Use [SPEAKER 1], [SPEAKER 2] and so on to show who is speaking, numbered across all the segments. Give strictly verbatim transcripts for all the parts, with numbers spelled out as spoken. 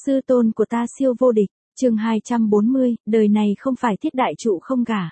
[SPEAKER 1] sư tôn của ta siêu vô địch, chương hai trăm bốn mươi, đời này không phải Thiết đại trụ không gả.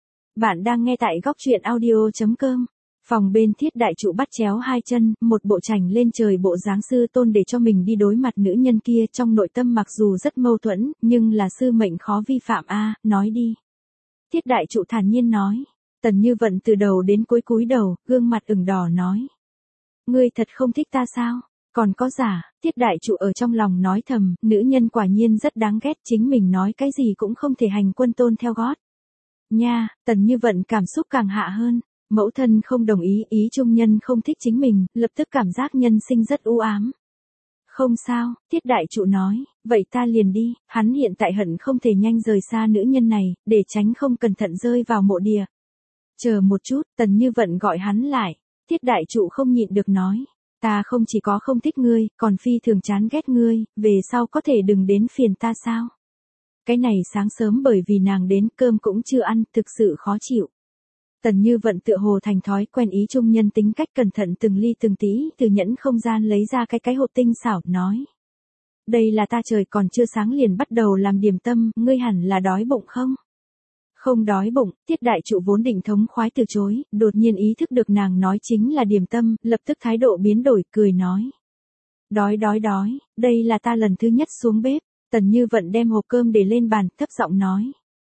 [SPEAKER 1] Bạn đang nghe tại góc truyện audio chấm com. Phòng bên Thiết đại trụ bắt chéo hai chân, một bộ chảnh lên trời bộ dáng sư tôn để cho mình đi đối mặt nữ nhân kia, trong nội tâm mặc dù rất mâu thuẫn, nhưng là sư mệnh khó vi phạm a, nói đi. Thiết đại trụ thản nhiên nói. Tần Như Vận từ đầu đến cuối cúi đầu, gương mặt ửng đỏ nói. Ngươi thật không thích ta sao? Còn có giả, Thiết đại trụ ở trong lòng nói thầm, nữ nhân quả nhiên rất đáng ghét, chính mình nói cái gì cũng không thể hành quân tôn theo gót. Nha, Tần Như Vận cảm xúc càng hạ hơn, mẫu thân không đồng ý, ý trung nhân không thích chính mình, lập tức cảm giác nhân sinh rất u ám. Không sao, Thiết đại trụ nói, vậy ta liền đi, hắn hiện tại hận không thể nhanh rời xa nữ nhân này, để tránh không cẩn thận rơi vào mộ địa. Chờ một chút, Tần Như Vận gọi hắn lại, Thiết đại trụ không nhịn được nói. Ta không chỉ có không thích ngươi, còn phi thường chán ghét ngươi, về sau có thể đừng đến phiền ta sao? Cái này sáng sớm bởi vì nàng đến cơm cũng chưa ăn, thực sự khó chịu. Tần Như Vận tựa hồ thành thói quen ý trung nhân tính cách cẩn thận từng ly từng tí, từ nhẫn không gian lấy ra cái cái hộp tinh xảo, nói. Đây là ta trời còn chưa sáng liền bắt đầu làm điểm tâm, ngươi hẳn là đói bụng không? Không đói bụng, Thiết đại trụ vốn định thống khoái từ chối, đột nhiên ý thức được nàng nói chính là điểm tâm, lập tức thái độ biến đổi, cười nói. Đói đói đói, đây là ta lần thứ nhất xuống bếp, Tần Như Vận đem hộp cơm để lên bàn, thấp giọng nói.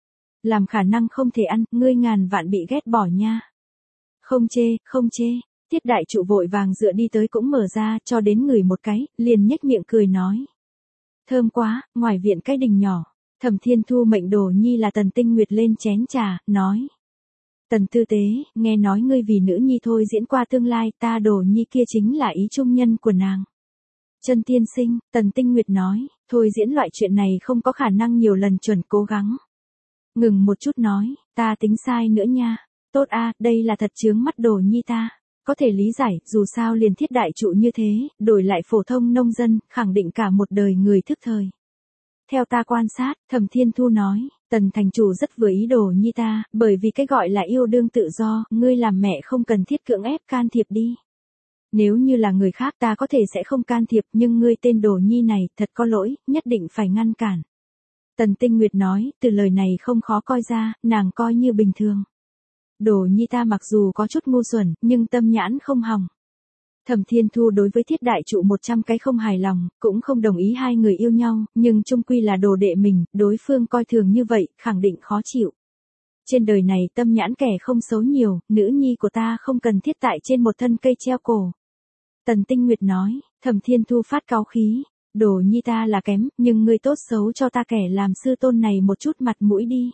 [SPEAKER 1] Làm khả năng không thể ăn, ngươi ngàn vạn bị ghét bỏ nha. Không chê, không chê, Thiết đại trụ vội vàng dựa đi tới cũng mở ra, cho đến người một cái, liền nhếch miệng cười nói. Thơm quá, ngoài viện cái đình nhỏ. Thẩm Thiên Thu mệnh Đồ Nhi là Tần Tinh Nguyệt lên chén trà, nói. Tần tư tế, nghe nói ngươi vì nữ nhi thôi diễn qua tương lai, ta Đồ Nhi kia chính là ý trung nhân của nàng. Chân tiên sinh, Tần Tinh Nguyệt nói, thôi diễn loại chuyện này không có khả năng nhiều lần chuẩn cố gắng. Ngừng một chút nói, ta tính sai nữa nha, tốt a, đây là thật chướng mắt Đồ Nhi ta. Có thể lý giải, dù sao liền Thiết đại trụ như thế, đổi lại phổ thông nông dân, khẳng định cả một đời người thức thời. Theo ta quan sát, Thẩm Thiên Thu nói, Tần thành chủ rất vừa ý Đồ Nhi ta, bởi vì cái gọi là yêu đương tự do, ngươi làm mẹ không cần thiết cưỡng ép can thiệp đi. Nếu như là người khác ta có thể sẽ không can thiệp, nhưng ngươi tên Đồ Nhi này, thật có lỗi, nhất định phải ngăn cản. Tần Tinh Nguyệt nói, từ lời này không khó coi ra, nàng coi như bình thường. Đồ Nhi ta mặc dù có chút ngu xuẩn, nhưng tâm nhãn không hỏng. Thẩm Thiên Thu đối với Thiết đại trụ một trăm cái không hài lòng, cũng không đồng ý hai người yêu nhau, nhưng chung quy là đồ đệ mình, đối phương coi thường như vậy, khẳng định khó chịu. Trên đời này tâm nhãn kẻ không xấu nhiều, nữ nhi của ta không cần thiết tại trên một thân cây treo cổ. Tần Tinh Nguyệt nói, Thẩm Thiên Thu phát cáu khí, Đồ Nhi ta là kém, nhưng ngươi tốt xấu cho ta kẻ làm sư tôn này một chút mặt mũi đi.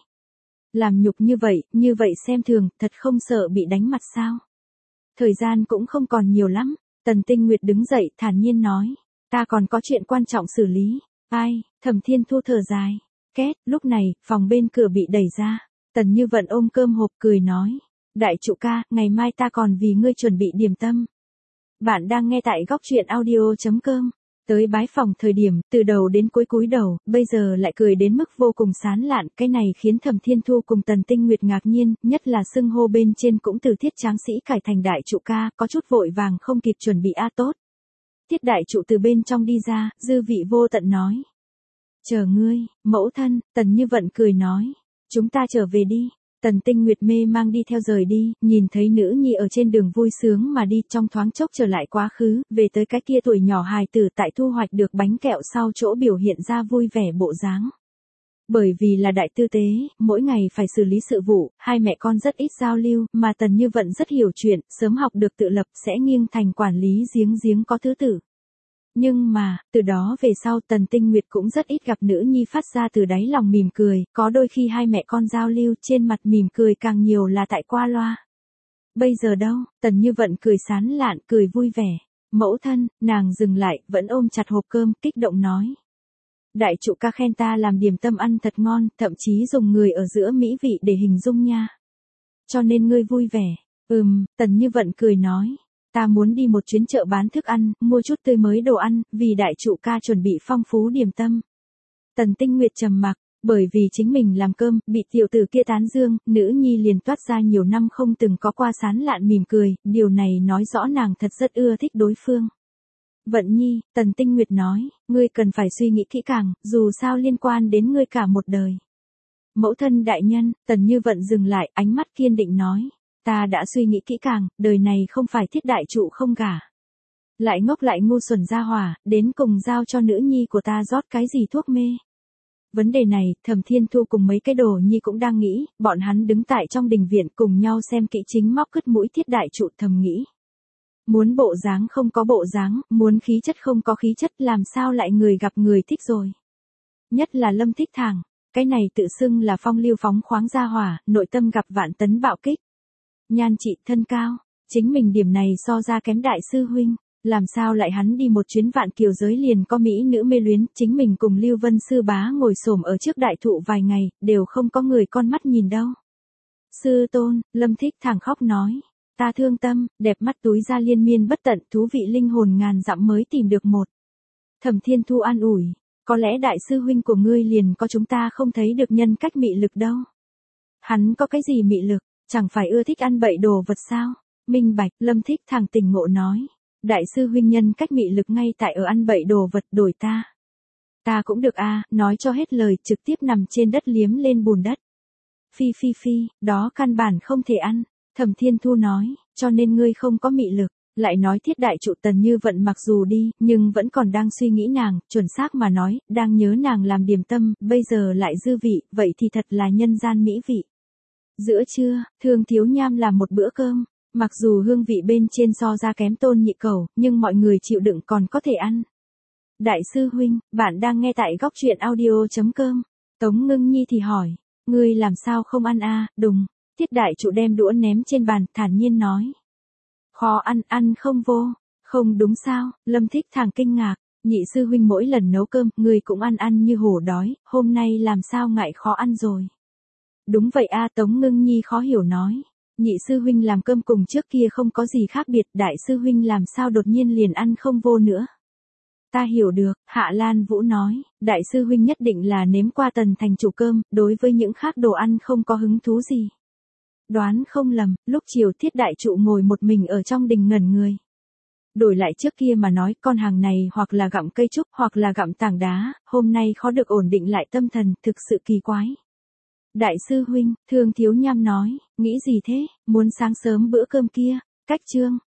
[SPEAKER 1] Làm nhục như vậy, như vậy xem thường, thật không sợ bị đánh mặt sao? Thời gian cũng không còn nhiều lắm, Tần Tinh Nguyệt đứng dậy thản nhiên nói, ta còn có chuyện quan trọng xử lý. Ai, Thẩm Thiên Thu thở dài. Két, lúc này, phòng bên cửa bị đẩy ra, Tần Như Vận ôm cơm hộp cười nói, đại trụ ca, ngày mai ta còn vì ngươi chuẩn bị điểm tâm. Bạn đang nghe tại góc truyện audio chấm com. Tới bái phòng thời điểm, từ đầu đến cuối cúi đầu, bây giờ lại cười đến mức vô cùng sán lạn, cái này khiến Thẩm Thiên Thu cùng Tần Tinh Nguyệt ngạc nhiên, nhất là xưng hô bên trên cũng từ Thiết tráng sĩ cải thành đại trụ ca, có chút vội vàng không kịp chuẩn bị a tốt. Thiết đại trụ từ bên trong đi ra, dư vị vô tận nói. Chờ ngươi, mẫu thân, Tần Như Vận cười nói, chúng ta trở về đi. Tần Tinh Nguyệt mê mang đi theo rời đi, nhìn thấy nữ nhi ở trên đường vui sướng mà đi, trong thoáng chốc trở lại quá khứ, về tới cái kia tuổi nhỏ hài tử tại thu hoạch được bánh kẹo sau chỗ biểu hiện ra vui vẻ bộ dáng. Bởi vì là đại tư tế, mỗi ngày phải xử lý sự vụ, hai mẹ con rất ít giao lưu, mà Tần Như Vận rất hiểu chuyện, sớm học được tự lập sẽ nghiêng thành quản lý giếng giếng có thứ tự. Nhưng mà, từ đó về sau Tần Tinh Nguyệt cũng rất ít gặp nữ nhi phát ra từ đáy lòng mỉm cười, có đôi khi hai mẹ con giao lưu trên mặt mỉm cười càng nhiều là tại qua loa. Bây giờ đâu, Tần Như Vận cười sán lạn, cười vui vẻ. Mẫu thân, nàng dừng lại, vẫn ôm chặt hộp cơm, kích động nói. Đại trụ ca khen ta làm điểm tâm ăn thật ngon, thậm chí dùng người ở giữa mỹ vị để hình dung nha. Cho nên ngươi vui vẻ. Ừm, Tần Như Vận cười nói. Ta muốn đi một chuyến chợ bán thức ăn, mua chút tươi mới đồ ăn, vì đại trụ ca chuẩn bị phong phú điểm tâm. Tần Tinh Nguyệt trầm mặc, bởi vì chính mình làm cơm, bị tiểu tử kia tán dương, nữ nhi liền toát ra nhiều năm không từng có qua sán lạn mỉm cười, điều này nói rõ nàng thật rất ưa thích đối phương. Vận Nhi, Tần Tinh Nguyệt nói, ngươi cần phải suy nghĩ kỹ càng, dù sao liên quan đến ngươi cả một đời. Mẫu thân đại nhân, Tần Như Vận dừng lại, ánh mắt kiên định nói, ta đã suy nghĩ kỹ càng, đời này không phải thiết đại trụ không gả. Lại ngốc lại ngu xuẩn ra hỏa, đến cùng giao cho nữ nhi của ta rót cái gì thuốc mê. Vấn đề này, Thẩm Thiên Thu cùng mấy cái đồ nhi cũng đang nghĩ, bọn hắn đứng tại trong đình viện cùng nhau xem kỹ chính móc cứt mũi thiết đại trụ thầm nghĩ. Muốn bộ dáng không có bộ dáng, muốn khí chất không có khí chất làm sao lại người gặp người thích rồi. Nhất là Lâm Thích Thàng, cái này tự xưng là phong lưu phóng khoáng gia hỏa, nội tâm gặp vạn tấn bạo kích. Nhan trị thân cao, chính mình điểm này so ra kém đại sư huynh. Làm sao lại hắn đi một chuyến vạn kiều giới liền có mỹ nữ mê luyến, chính mình cùng Lưu Vân sư bá ngồi xổm ở trước đại thụ vài ngày, đều không có người con mắt nhìn đâu. Sư tôn, Lâm Thích Thàng khóc nói, ta thương tâm, đẹp mắt túi ra liên miên bất tận, thú vị linh hồn ngàn dặm mới tìm được một. Thẩm Thiên Thu an ủi, có lẽ đại sư huynh của ngươi liền có chúng ta không thấy được nhân cách mị lực đâu. Hắn có cái gì mị lực, chẳng phải ưa thích ăn bậy đồ vật sao? Minh bạch, Lâm Thích Thàng tỉnh ngộ nói. Đại sư huynh nhân cách mị lực ngay tại ở ăn bậy đồ vật đổi ta. Ta cũng được a, nói cho hết lời trực tiếp nằm trên đất liếm lên bùn đất. Phi phi phi, đó căn bản không thể ăn. Thẩm Thiên Thu nói, cho nên ngươi không có mị lực. Lại nói thiết đại trụ Tần Như Vận mặc dù đi, nhưng vẫn còn đang suy nghĩ nàng, chuẩn xác mà nói, đang nhớ nàng làm điểm tâm, bây giờ lại dư vị, vậy thì thật là nhân gian mỹ vị. Giữa trưa, Thương Thiếu Nham làm một bữa cơm. Mặc dù hương vị bên trên so ra kém Tôn Nhị Cẩu, nhưng mọi người chịu đựng còn có thể ăn. Đại sư huynh, bạn đang nghe tại góc truyện audio chấm com. Tống Ngưng Nhi thì hỏi, ngươi làm sao không ăn a? Đùng. Thiết đại trụ đem đũa ném trên bàn, thản nhiên nói. Khó ăn, ăn không vô. Không đúng sao? Lâm Thích Thàng kinh ngạc. Nhị sư huynh mỗi lần nấu cơm, ngươi cũng ăn ăn như hổ đói, hôm nay làm sao ngại khó ăn rồi. Đúng vậy a, Tống Ngưng Nhi khó hiểu nói. Nhị sư huynh làm cơm cùng trước kia không có gì khác biệt, đại sư huynh làm sao đột nhiên liền ăn không vô nữa. Ta hiểu được, Hạ Lan Vũ nói, đại sư huynh nhất định là nếm qua Tần thành chủ cơm, đối với những khác đồ ăn không có hứng thú gì. Đoán không lầm, lúc chiều thiết đại trụ ngồi một mình ở trong đình ngẩn người. Đổi lại trước kia mà nói, con hàng này hoặc là gặm cây trúc hoặc là gặm tảng đá, hôm nay khó được ổn định lại tâm thần, thực sự kỳ quái. Đại sư huynh, Thương Thiếu Nham nói, nghĩ gì thế, muốn sáng sớm bữa cơm kia, cách trương,